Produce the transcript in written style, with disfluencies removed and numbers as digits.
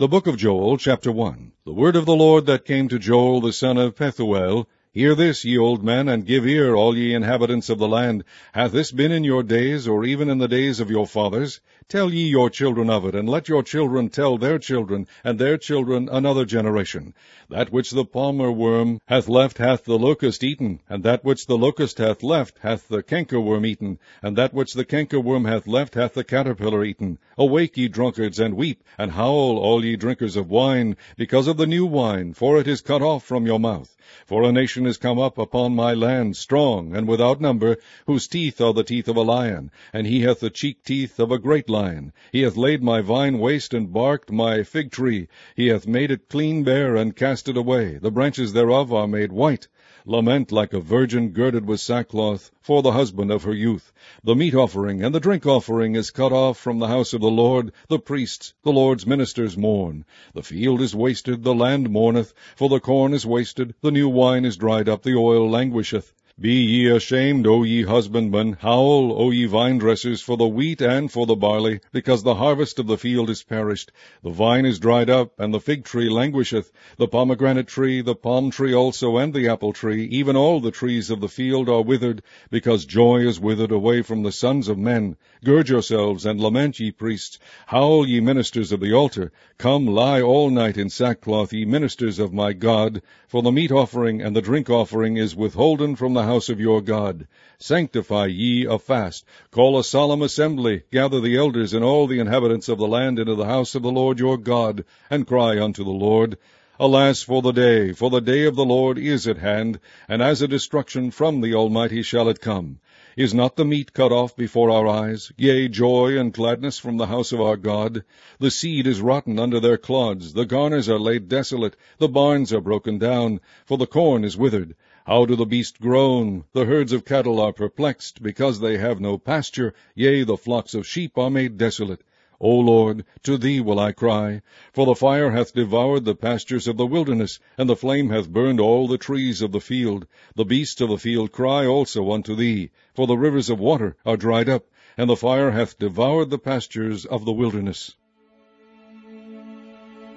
The book of Joel, chapter 1. The word of the Lord that came to Joel the son of Pethuel. Hear this, ye old men, and give ear, all ye inhabitants of the land. Hath this been in your days, or even in the days of your fathers? Tell ye your children of it, and let your children tell their children, and their children another generation. That which the palmer worm hath left hath the locust eaten, and that which the locust hath left hath the cankerworm eaten, and that which the cankerworm hath left hath the caterpillar eaten. Awake, ye drunkards, and weep, and howl, all ye drinkers of wine, because of the new wine, for it is cut off from your mouth. For a nation is come up upon my land, strong and without number, whose teeth are the teeth of a lion, and he hath the cheek teeth of a great lion. He hath laid my vine waste, and barked my fig tree. He hath made it clean bare, and cast it away. The branches thereof are made white. Lament like a virgin girded with sackcloth for the husband of her youth. The meat offering and the drink offering is cut off from the house of the Lord. The priests, the Lord's ministers, mourn. The field is wasted, the land mourneth, for the corn is wasted, the new wine is dried up, the oil languisheth. Be ye ashamed, O ye husbandmen, howl, O ye vine-dressers, for the wheat and for the barley, because the harvest of the field is perished. The vine is dried up, and the fig tree languisheth. The pomegranate tree, the palm tree also, and the apple tree, even all the trees of the field are withered, because joy is withered away from the sons of men. Gird yourselves, and lament, ye priests. Howl, ye ministers of the altar. Come, lie all night in sackcloth, ye ministers of my God, for the meat offering and the drink offering is withholden from the house of your God. Sanctify ye a fast. Call a solemn assembly. Gather the elders and all the inhabitants of the land into the house of the Lord your God, and cry unto the Lord. Alas for the day of the Lord is at hand, and as a destruction from the Almighty shall it come. Is not the meat cut off before our eyes? Yea, joy and gladness from the house of our God. The seed is rotten under their clods, the garners are laid desolate, the barns are broken down, for the corn is withered. How do the beasts groan? The herds of cattle are perplexed, because they have no pasture. Yea, the flocks of sheep are made desolate. O Lord, to thee will I cry. For the fire hath devoured the pastures of the wilderness, and the flame hath burned all the trees of the field. The beasts of the field cry also unto thee, for the rivers of water are dried up, and the fire hath devoured the pastures of the wilderness.